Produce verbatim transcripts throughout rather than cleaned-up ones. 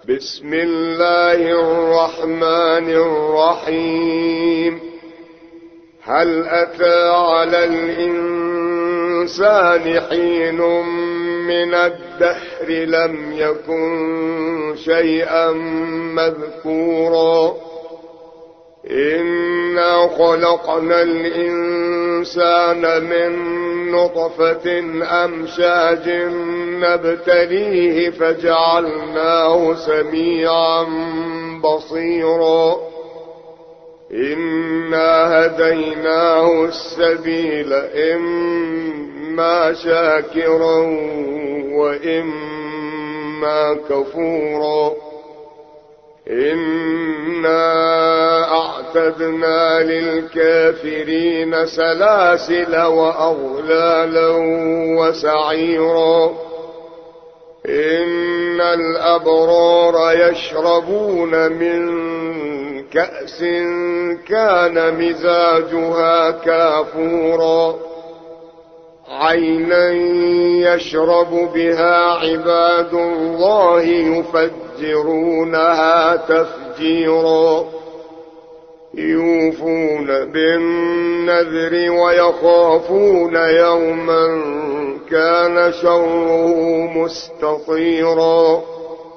بسم الله الرحمن الرحيم. هل أتى على الإنسان حين من الدهر لم يكن شيئا مذكورا إنا خلقنا الإنسان من نطفة أمشاج نبتليه فجعلناه سميعا بصيرا إنا هديناه السبيل إما شاكرا وإما كفورا إنا أعتدنا للكافرين سلاسل وأغلالا وسعيرا إن الأبرار يشربون من كأس كان مزاجها كافورا عينا يشرب بها عباد الله يفجرونها تفجيرا يوفون بالنذر ويخافون يوما كان شره مستطيرا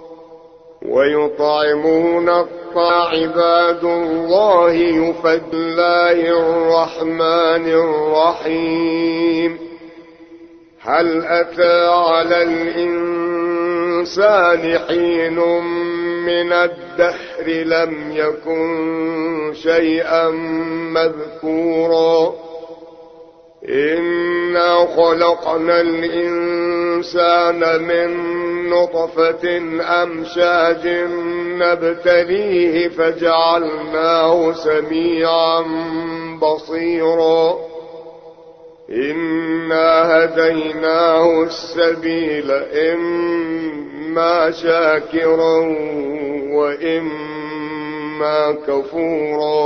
ويطعمون عباد الله يفجر الله الرحمن الرحيم. هل أتى على الإنسان حين من الدهر لم يكن شيئا مذكورا إنا خلقنا الإنسان من نطفة أمشاج نبتليه فجعلناه سميعا بصيرا إنا هديناه السبيل إما شاكرا وإما كفورا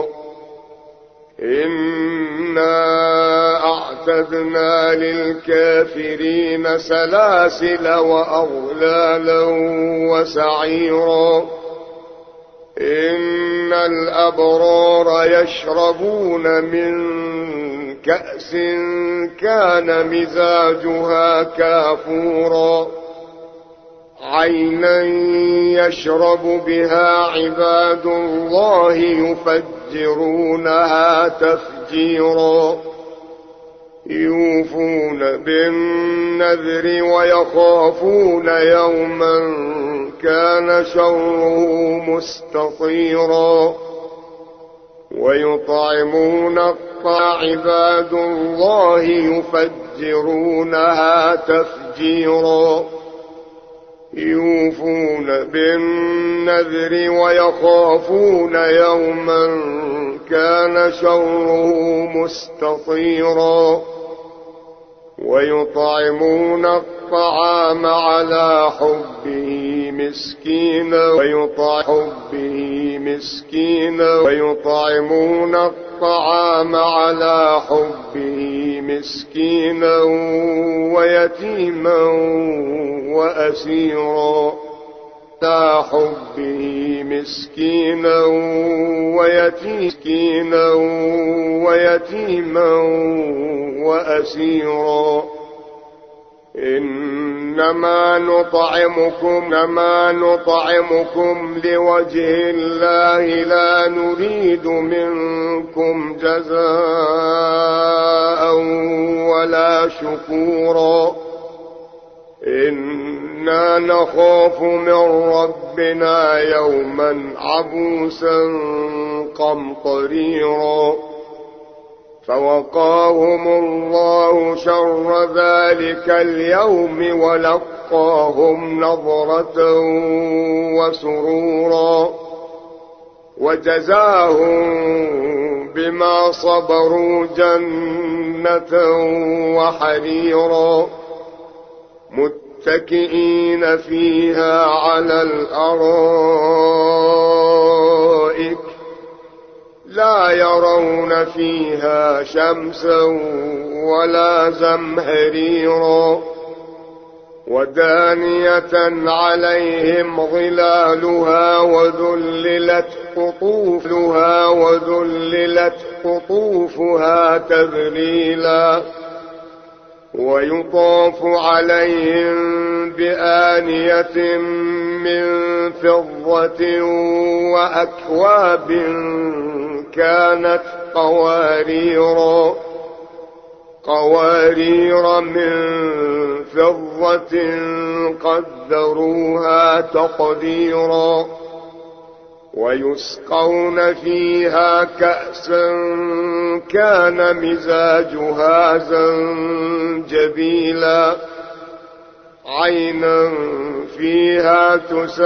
إنا أعتدنا للكافرين سلاسل وأغلالا وسعيرا إن الأبرار يشربون من كأس كان مزاجها كافورا عينا يشرب بها عباد الله يفجرونها تفجيرا يوفون بالنذر ويخافون يوما كان شره مستطيرا ويطعمون عباد الله يفجرونها تفجيرا يوفون بالنذر ويخافون يوما كان شره مستطيرا ويطعمون الطعام على حبه مسكينا ويطعمه مسكينا ويطعمون الطعام على حبه مسكينا ويتيما وأسيرا على حبه مسكينا ويتيما ويتيما وأسيرا إنما نطعمكم نما نطعمكم لوجه الله لا نريد منكم جزاء ولا شكورا إنا نخاف من ربنا يوما عبوسا قمطريرا فوقاهم الله شر ذلك اليوم ولقاهم نظرة وسرورا وجزاهم بما صبروا جنة وحريرا متكئين فيها على الأرائك لا يرون فيها شمسا ولا زمهريرا ودانية عليهم ظلالها وذللت قطوفها وذللت قطوفها تذليلا ويطاف عليهم بآنية من فضة وأكواب كانت قواريرا قوارير من فضة قدروها تقديرا ويسقون فيها كأسا كان مزاجها زنجبيلا عينا فيها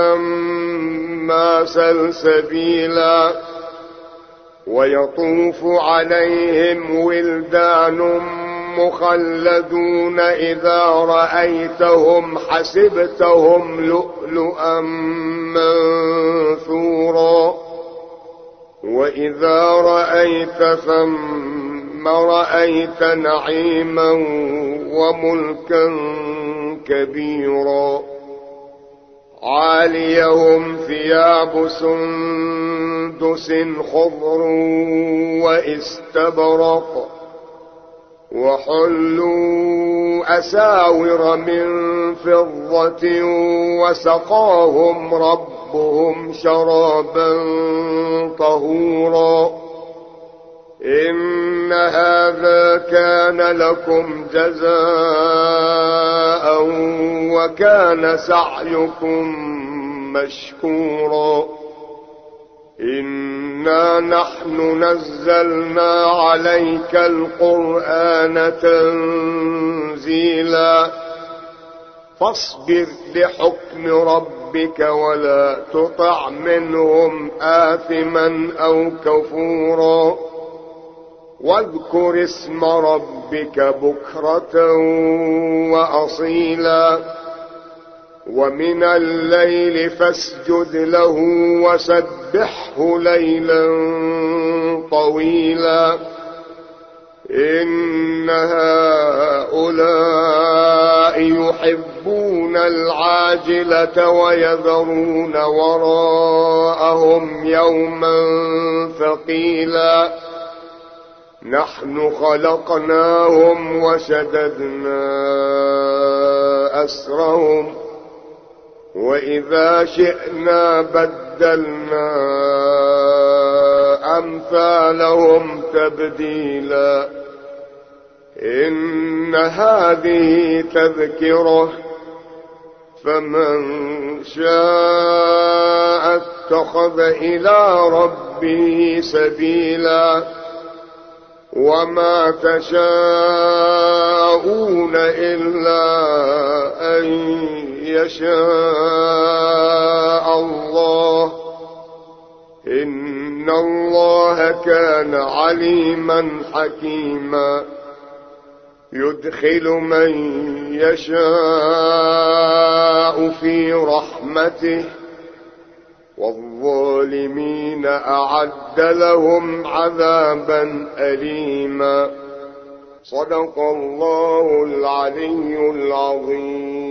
تسمى سلسبيلا ويطوف عليهم ولدان مخلدون إذا رأيتهم حسبتهم لؤلؤا منثورا وإذا رأيت ثم رأيت نعيما وملكا كبيرا عاليهم ثياب سندس خضر واستبرق وحلوا أساور من فضة وسقاهم ربهم شرابا طهورا إن هذا كان لكم جزاء وكان سعيكم مشكورا إنا نحن نزلنا عليك القرآن تنزيلا فاصبر لحكم ربك ولا تطع منهم آثما أو كفورا واذكر اسم ربك بكرة وأصيلا ومن الليل فاسجد له وسبحه ليلا طويلا إن هؤلاء يحبون العاجلة ويذرون وراءهم يوما ثقيلا نحن خلقناهم وشددنا أسرهم وإذا شئنا بدلنا أمثالهم تبديلا إن هذه تذكرة فمن شاء اتخذ إلى ربه سبيلا وما تشاءون إلا أن يشاء الله إن الله كان عليما حكيما يدخل من يشاء في رحمته والظالمين أعد لهم عذابا أليما صدق الله العلي العظيم.